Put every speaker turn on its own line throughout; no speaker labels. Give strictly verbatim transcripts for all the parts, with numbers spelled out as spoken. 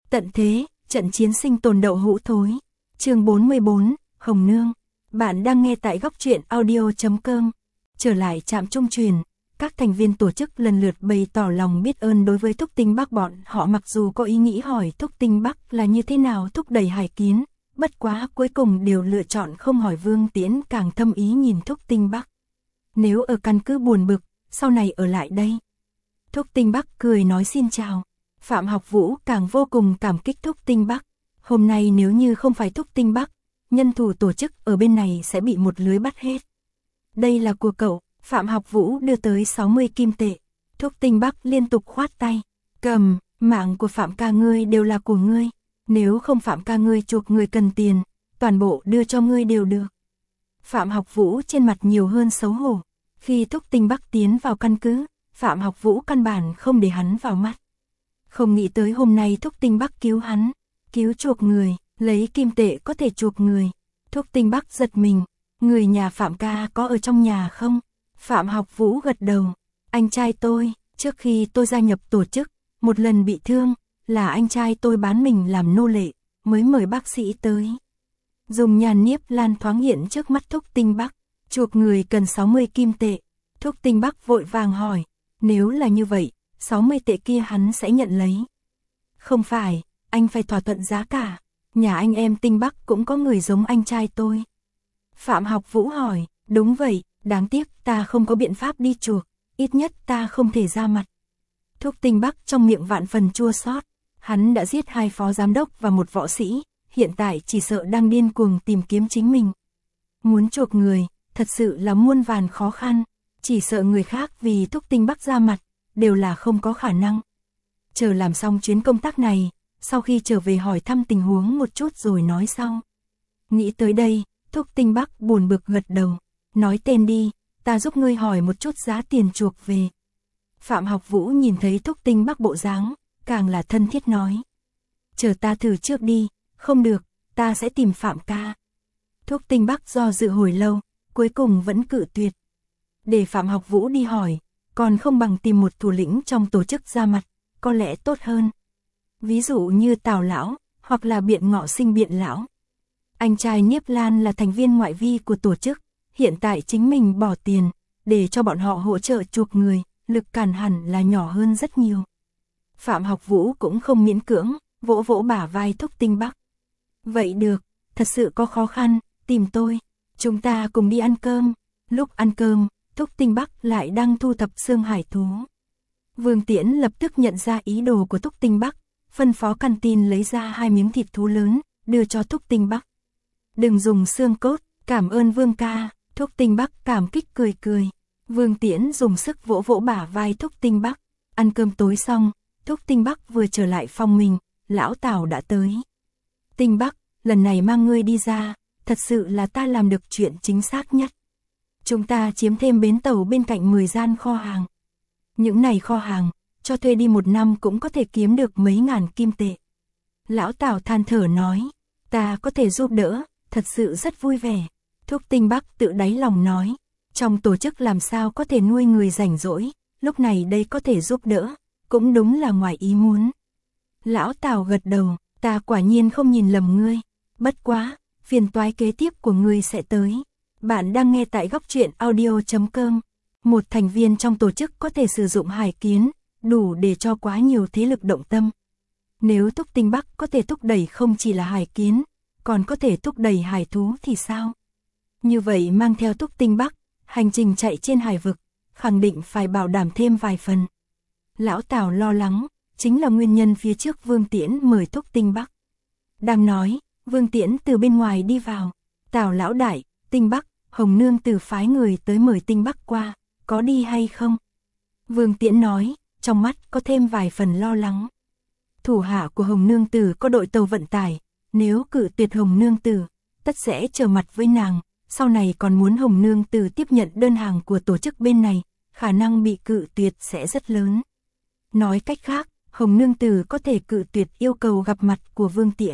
Tận thế, trận chiến sinh tồn đậu hũ thối. Chương bốn mươi bốn, Hồng Nương. Bạn đang nghe tại góc truyện audio chấm com. Trở lại trạm trung truyền, các thành viên tổ chức lần lượt bày tỏ lòng biết ơn đối với Thúc Tinh Bắc. Bọn họ mặc dù có ý nghĩ hỏi Thúc Tinh Bắc là như thế nào thúc đẩy Hải Kiến, bất quá cuối cùng đều lựa chọn không hỏi. Vương Tiễn càng thâm ý nhìn Thúc Tinh Bắc. Nếu ở căn cứ buồn bực, sau này ở lại đây. Thúc Tinh Bắc cười nói xin chào. Phạm Học Vũ càng vô cùng cảm kích Thúc Tinh Bắc. Hôm nay nếu như không phải Thúc Tinh Bắc, nhân thủ tổ chức ở bên này sẽ bị một lưới bắt hết. Đây là của cậu. Phạm Học Vũ đưa tới sáu mươi kim tệ. Thúc Tinh Bắc liên tục khoát tay. Cầm, mạng của Phạm ca ngươi đều là của ngươi. Nếu không Phạm ca ngươi chuộc người cần tiền, toàn bộ đưa cho ngươi đều được. Phạm Học Vũ trên mặt nhiều hơn xấu hổ. Khi Thúc Tinh Bắc tiến vào căn cứ, Phạm Học Vũ căn bản không để hắn vào mắt. Không nghĩ tới hôm nay Thúc Tinh Bắc cứu hắn, cứu chuộc người, lấy kim tệ có thể chuộc người. Thúc Tinh Bắc giật mình, người nhà Phạm ca có ở trong nhà không? Phạm Học Vũ gật đầu, anh trai tôi, trước khi tôi gia nhập tổ chức, một lần bị thương, là anh trai tôi bán mình làm nô lệ, mới mời bác sĩ tới. Dùng nhàn niếp lan thoáng hiện trước mắt Thúc Tinh Bắc, chuộc người cần sáu mươi kim tệ. Thúc Tinh Bắc vội vàng hỏi, nếu là như vậy, sáu mươi tệ kia hắn sẽ nhận lấy. Không phải, anh phải thỏa thuận giá cả, nhà anh em Tinh Bắc cũng có người giống anh trai tôi. Phạm Học Vũ hỏi, đúng vậy, đáng tiếc ta không có biện pháp đi chuộc, ít nhất ta không thể ra mặt. Thúc Tinh Bắc trong miệng vạn phần chua xót, hắn đã giết hai phó giám đốc và một võ sĩ, hiện tại chỉ sợ đang điên cuồng tìm kiếm chính mình. Muốn chuộc người, thật sự là muôn vàn khó khăn, chỉ sợ người khác vì Thúc Tinh Bắc ra mặt, đều là không có khả năng. Chờ làm xong chuyến công tác này, sau khi trở về hỏi thăm tình huống một chút rồi nói sau. Nghĩ tới đây, Thúc Tinh Bắc buồn bực gật đầu, nói tên đi, ta giúp ngươi hỏi một chút giá tiền chuộc về. Phạm Học Vũ nhìn thấy Thúc Tinh Bắc bộ dáng, càng là thân thiết nói. Chờ ta thử trước đi, không được, ta sẽ tìm Phạm ca. Thúc Tinh Bắc do dự hồi lâu, cuối cùng vẫn cự tuyệt. Để Phạm Học Vũ đi hỏi, còn không bằng tìm một thủ lĩnh trong tổ chức ra mặt, có lẽ tốt hơn. Ví dụ như Tào Lão, hoặc là Biện Ngọ Sinh Biện Lão. Anh trai Niếp Lan là thành viên ngoại vi của tổ chức, hiện tại chính mình bỏ tiền, để cho bọn họ hỗ trợ chuộc người, lực cản hẳn là nhỏ hơn rất nhiều. Phạm Học Vũ cũng không miễn cưỡng, vỗ vỗ bả vai Thúc Tinh Bắc. Vậy được, thật sự có khó khăn, tìm tôi, chúng ta cùng đi ăn cơm. Lúc ăn cơm, Thúc Tinh Bắc lại đang thu thập xương hải thú. Vương Tiễn lập tức nhận ra ý đồ của Thúc Tinh Bắc, phân phó canteen lấy ra hai miếng thịt thú lớn, đưa cho Thúc Tinh Bắc. Đừng dùng xương cốt, cảm ơn Vương ca. Thúc Tinh Bắc cảm kích cười cười. Vương Tiễn dùng sức vỗ vỗ bả vai Thúc Tinh Bắc. Ăn cơm tối xong, Thúc Tinh Bắc vừa trở lại phòng mình, lão Tào đã tới. Tinh Bắc, lần này mang ngươi đi ra, thật sự là ta làm được chuyện chính xác nhất. Chúng ta chiếm thêm bến tàu bên cạnh mười gian kho hàng. Những này kho hàng, cho thuê đi một năm cũng có thể kiếm được mấy ngàn kim tệ. Lão Tào than thở nói, ta có thể giúp đỡ, thật sự rất vui vẻ. Thúc Tinh Bắc tự đáy lòng nói, trong tổ chức làm sao có thể nuôi người rảnh rỗi, lúc này đây có thể giúp đỡ, cũng đúng là ngoài ý muốn. Lão Tào gật đầu, ta quả nhiên không nhìn lầm ngươi, bất quá, phiền toái kế tiếp của ngươi sẽ tới. Bạn đang nghe tại góc truyện audio chấm com. Một thành viên trong tổ chức có thể sử dụng Hải Kiến, đủ để cho quá nhiều thế lực động tâm. Nếu Thúc Tinh Bắc có thể thúc đẩy không chỉ là Hải Kiến, còn có thể thúc đẩy hải thú thì sao? Như vậy mang theo Thúc Tinh Bắc, hành trình chạy trên hải vực, khẳng định phải bảo đảm thêm vài phần. Lão Tào lo lắng, chính là nguyên nhân phía trước Vương Tiễn mời Thúc Tinh Bắc. Đang nói, Vương Tiễn từ bên ngoài đi vào. Tào lão đại, Tinh Bắc, Hồng Nương từ phái người tới mời Tinh Bắc qua, có đi hay không? Vương Tiễn nói, trong mắt có thêm vài phần lo lắng. Thủ hạ của Hồng Nương Tử có đội tàu vận tải, nếu cự tuyệt Hồng Nương Tử, tất sẽ trở mặt với nàng, sau này còn muốn Hồng Nương Tử tiếp nhận đơn hàng của tổ chức bên này, khả năng bị cự tuyệt sẽ rất lớn. Nói cách khác, Hồng Nương Tử có thể cự tuyệt yêu cầu gặp mặt của Vương Tiễn,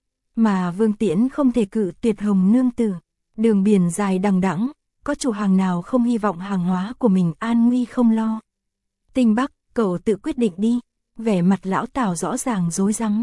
mà Vương Tiễn không thể cự tuyệt Hồng Nương Tử. Đường biển dài đằng đẵng, có chủ hàng nào không hy vọng hàng hóa của mình an nguy không lo. Tinh Bắc, cậu tự quyết định đi. Vẻ mặt lão Tào rõ ràng rối rắm.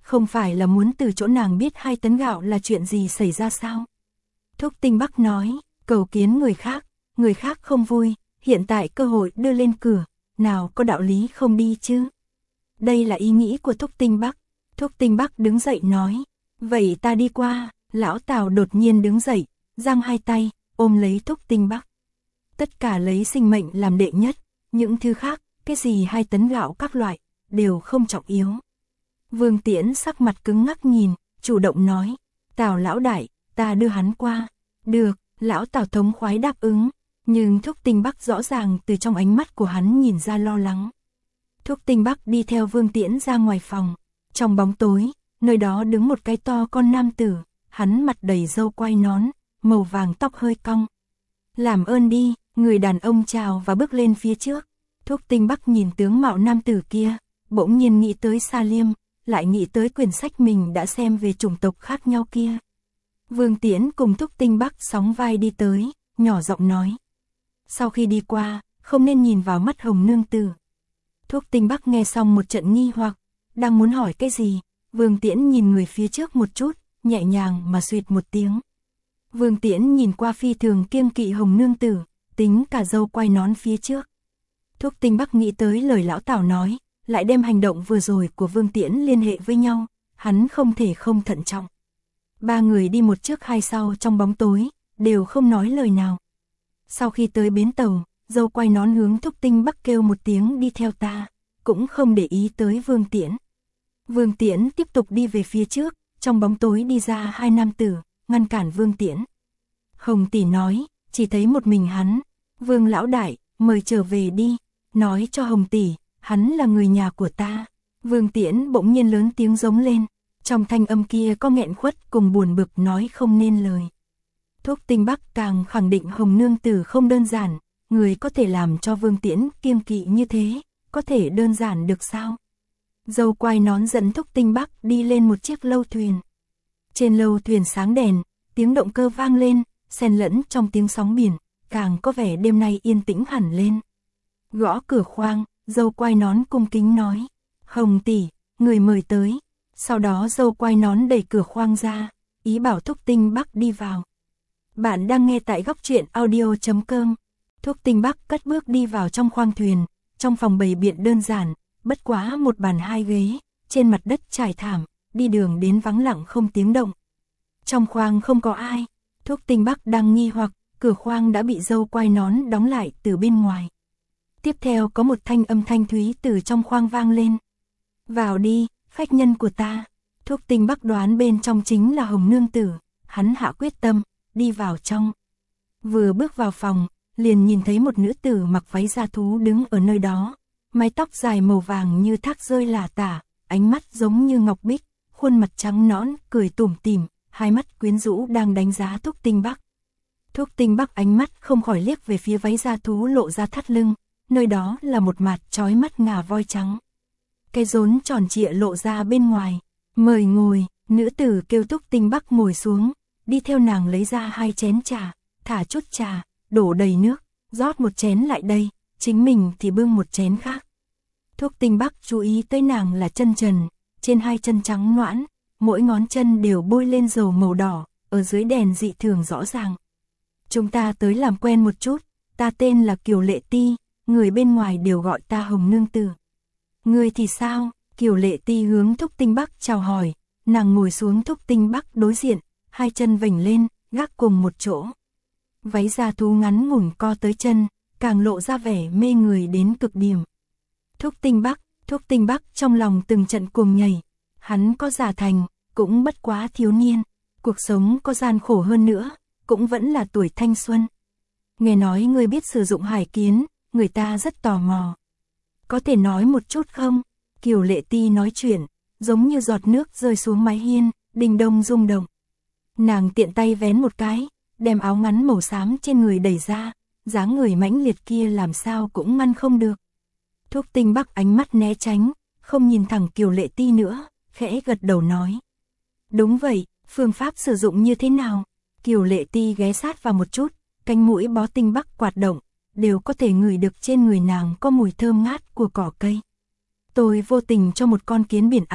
không phải là muốn từ chỗ nàng biết hai tấn gạo là chuyện gì xảy ra sao? Thúc Tinh Bắc nói, cầu kiến người khác, người khác không vui, hiện tại cơ hội đưa lên cửa, nào có đạo lý không đi chứ? Đây là ý nghĩ của Thúc Tinh Bắc. Thúc Tinh Bắc đứng dậy nói, vậy ta đi qua. Lão Tào đột nhiên đứng dậy, giang hai tay, ôm lấy Thúc Tinh Bắc. Tất cả lấy sinh mệnh làm đệ nhất, những thứ khác, cái gì hai tấn gạo các loại, đều không trọng yếu. Vương Tiễn sắc mặt cứng ngắc nhìn, chủ động nói, Tào lão đại, ta đưa hắn qua. Được, lão Tào thống khoái đáp ứng, nhưng Thúc Tinh Bắc rõ ràng từ trong ánh mắt của hắn nhìn ra lo lắng. Thúc Tinh Bắc đi theo Vương Tiễn ra ngoài phòng, trong bóng tối, nơi đó đứng một cái to con nam tử, hắn mặt đầy râu quai nón, màu vàng tóc hơi cong. Làm ơn đi, người đàn ông chào và bước lên phía trước. Thúc Tinh Bắc nhìn tướng mạo nam tử kia, bỗng nhiên nghĩ tới Sa Liêm, lại nghĩ tới quyển sách mình đã xem về chủng tộc khác nhau kia. Vương Tiễn cùng Thúc Tinh Bắc sóng vai đi tới, nhỏ giọng nói. Sau khi đi qua, không nên nhìn vào mắt Hồng nương tử. Thúc Tinh Bắc nghe xong một trận nghi hoặc, đang muốn hỏi cái gì, Vương Tiễn nhìn người phía trước một chút, nhẹ nhàng mà xuyệt một tiếng. Vương Tiễn nhìn qua phi thường kiêng kỵ Hồng nương tử, tính cả râu quai nón phía trước. Thúc Tinh Bắc nghĩ tới lời lão Tào nói, lại đem hành động vừa rồi của Vương Tiễn liên hệ với nhau, hắn không thể không thận trọng. Ba người đi một trước hai sau trong bóng tối, đều không nói lời nào. Sau khi tới bến tàu, râu quai nón hướng Thúc Tinh Bắc kêu một tiếng đi theo ta, cũng không để ý tới Vương Tiễn. Vương Tiễn tiếp tục đi về phía trước, trong bóng tối đi ra hai nam tử, ngăn cản Vương Tiễn. Hồng tỷ nói, chỉ thấy một mình hắn, Vương lão đại, mời trở về đi, nói cho Hồng tỷ, hắn là người nhà của ta. Vương Tiễn bỗng nhiên lớn tiếng giống lên, trong thanh âm kia có nghẹn khuất cùng buồn bực nói không nên lời. Thúc Tinh Bắc càng khẳng định Hồng nương tử không đơn giản, người có thể làm cho Vương Tiễn kiêng kỵ như thế, có thể đơn giản được sao? Dâu quai nón dẫn Thúc Tinh Bắc đi lên một chiếc lâu thuyền. Trên lâu thuyền sáng đèn, tiếng động cơ vang lên, xen lẫn trong tiếng sóng biển, càng có vẻ đêm nay yên tĩnh hẳn lên. Gõ cửa khoang, dâu quai nón cung kính nói, Hồng tỷ, người mời tới. Sau đó dâu quai nón đẩy cửa khoang ra, ý bảo Thúc Tinh Bắc đi vào. Bạn đang nghe tại góc truyện audio chấm com. Thúc Tinh Bắc cất bước đi vào trong khoang thuyền, trong phòng bày biện đơn giản, bất quá một bàn hai ghế, trên mặt đất trải thảm, đi đường đến vắng lặng không tiếng động. Trong khoang không có ai, Thúc Tinh Bắc đang nghi hoặc, cửa khoang đã bị dâu quai nón đóng lại từ bên ngoài. Tiếp theo có một thanh âm thanh thúy từ trong khoang vang lên. Vào đi, khách nhân của ta. Thúc Tinh Bắc đoán bên trong chính là Hồng nương tử, hắn hạ quyết tâm, đi vào trong. Vừa bước vào phòng, liền nhìn thấy một nữ tử mặc váy da thú đứng ở nơi đó, mái tóc dài màu vàng như thác rơi lả tả, ánh mắt giống như ngọc bích, khuôn mặt trắng nõn, cười tủm tỉm, hai mắt quyến rũ đang đánh giá Thúc Tinh Bắc. Thúc Tinh Bắc ánh mắt không khỏi liếc về phía váy da thú lộ ra thắt lưng, nơi đó là một mặt chói mắt ngà voi trắng. Cái rốn tròn trịa lộ ra bên ngoài, mời ngồi, nữ tử kêu Thúc Tinh Bắc ngồi xuống, đi theo nàng lấy ra hai chén trà, thả chút trà, đổ đầy nước, rót một chén lại đây, chính mình thì bưng một chén khác. Thúc Tinh Bắc chú ý tới nàng là chân trần, trên hai chân trắng noãn, mỗi ngón chân đều bôi lên dầu màu đỏ, ở dưới đèn dị thường rõ ràng. Chúng ta tới làm quen một chút, ta tên là Kiều Lệ Ti, người bên ngoài đều gọi ta Hồng nương tử. Ngươi thì sao? Kiều Lệ Ti hướng Thúc Tinh Bắc chào hỏi, nàng ngồi xuống Thúc Tinh Bắc đối diện, hai chân vểnh lên, gác cùng một chỗ. Váy da thú ngắn ngủn co tới chân, càng lộ ra vẻ mê người đến cực điểm. Thúc Tinh Bắc, Thúc Tinh Bắc trong lòng từng trận cuồng nhảy, hắn có già thành, cũng bất quá thiếu niên, cuộc sống có gian khổ hơn nữa, cũng vẫn là tuổi thanh xuân. Nghe nói ngươi biết sử dụng hải kiến, người ta rất tò mò. Có thể nói một chút không? Kiều Lệ Ti nói chuyện, giống như giọt nước rơi xuống mái hiên, đình đông rung động. Nàng tiện tay vén một cái, đem áo ngắn màu xám trên người đẩy ra, dáng người mãnh liệt kia làm sao cũng ngăn không được. Thúc Tinh Bắc ánh mắt né tránh, không nhìn thẳng Kiều Lệ Ti nữa, khẽ gật đầu nói. Đúng vậy, phương pháp sử dụng như thế nào? Kiều Lệ Ti ghé sát vào một chút, cánh mũi bó Tinh Bắc quạt động, đều có thể ngửi được trên người nàng có mùi thơm ngát của cỏ cây. Tôi vô tình cho một con kiến biển ăn,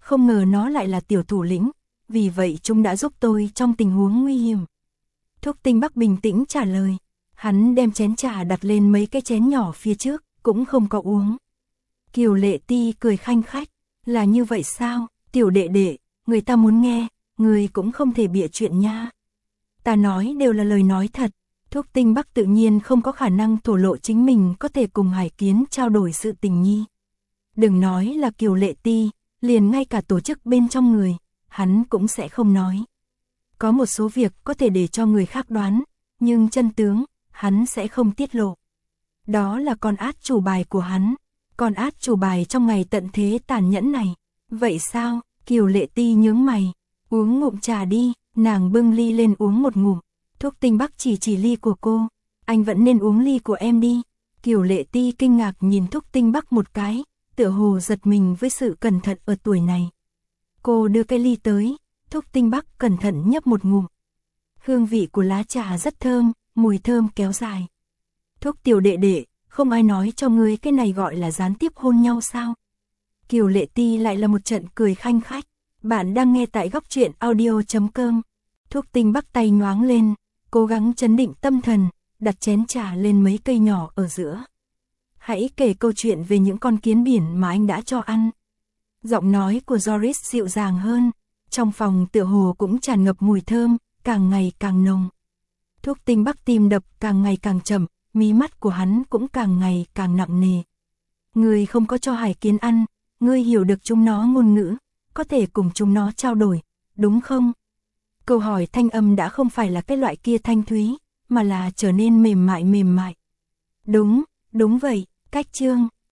không ngờ nó lại là tiểu thủ lĩnh, vì vậy chúng đã giúp tôi trong tình huống nguy hiểm. Thúc Tinh Bắc bình tĩnh trả lời, hắn đem chén trà đặt lên mấy cái chén nhỏ phía trước, cũng không có uống. Kiều Lệ Ti cười khanh khách, là như vậy sao, tiểu đệ đệ, người ta muốn nghe, người cũng không thể bịa chuyện nha. Ta nói đều là lời nói thật. Thúc Tinh Bắc tự nhiên không có khả năng thổ lộ chính mình có thể cùng Hải Kiến trao đổi sự tình nhi. Đừng nói là Kiều Lệ Ti, liền ngay cả tổ chức bên trong người, hắn cũng sẽ không nói. Có một số việc có thể để cho người khác đoán, nhưng chân tướng, hắn sẽ không tiết lộ. Đó là con át chủ bài của hắn, con át chủ bài trong ngày tận thế tàn nhẫn này. Vậy sao? Kiều Lệ Ti nhướng mày, uống ngụm trà đi, nàng bưng ly lên uống một ngụm. Thúc Tinh Bắc chỉ chỉ ly của cô, anh vẫn nên uống ly của em đi. Kiều Lệ Ti kinh ngạc nhìn Thúc Tinh Bắc một cái, tựa hồ giật mình với sự cẩn thận ở tuổi này. Cô đưa cái ly tới, Thúc Tinh Bắc cẩn thận nhấp một ngụm. Hương vị của lá trà rất thơm, mùi thơm kéo dài. Thúc tiểu đệ đệ, không ai nói cho ngươi cái này gọi là gián tiếp hôn nhau sao? Kiều Lệ Ti lại là một trận cười khanh khách. Bạn đang nghe tại góc truyện audio chấm com. Thúc Tinh Bắc tay nhoáng lên, cố gắng trấn định tâm thần, đặt chén trà lên mấy cây nhỏ ở giữa. Hãy kể câu chuyện về những con kiến biển mà anh đã cho ăn. Giọng nói của Doris dịu dàng hơn, trong phòng tựa hồ cũng tràn ngập mùi thơm, càng ngày càng nồng. Thúc Tinh Bắc tim đập càng ngày càng chậm, mí mắt của hắn cũng càng ngày càng nặng nề. Ngươi không có cho Hải Kiến ăn, ngươi hiểu được chúng nó ngôn ngữ, có thể cùng chúng nó trao đổi, đúng không? Câu hỏi thanh âm đã không phải là cái loại kia thanh thúy, mà là trở nên mềm mại mềm mại. Đúng, đúng vậy, cách chương.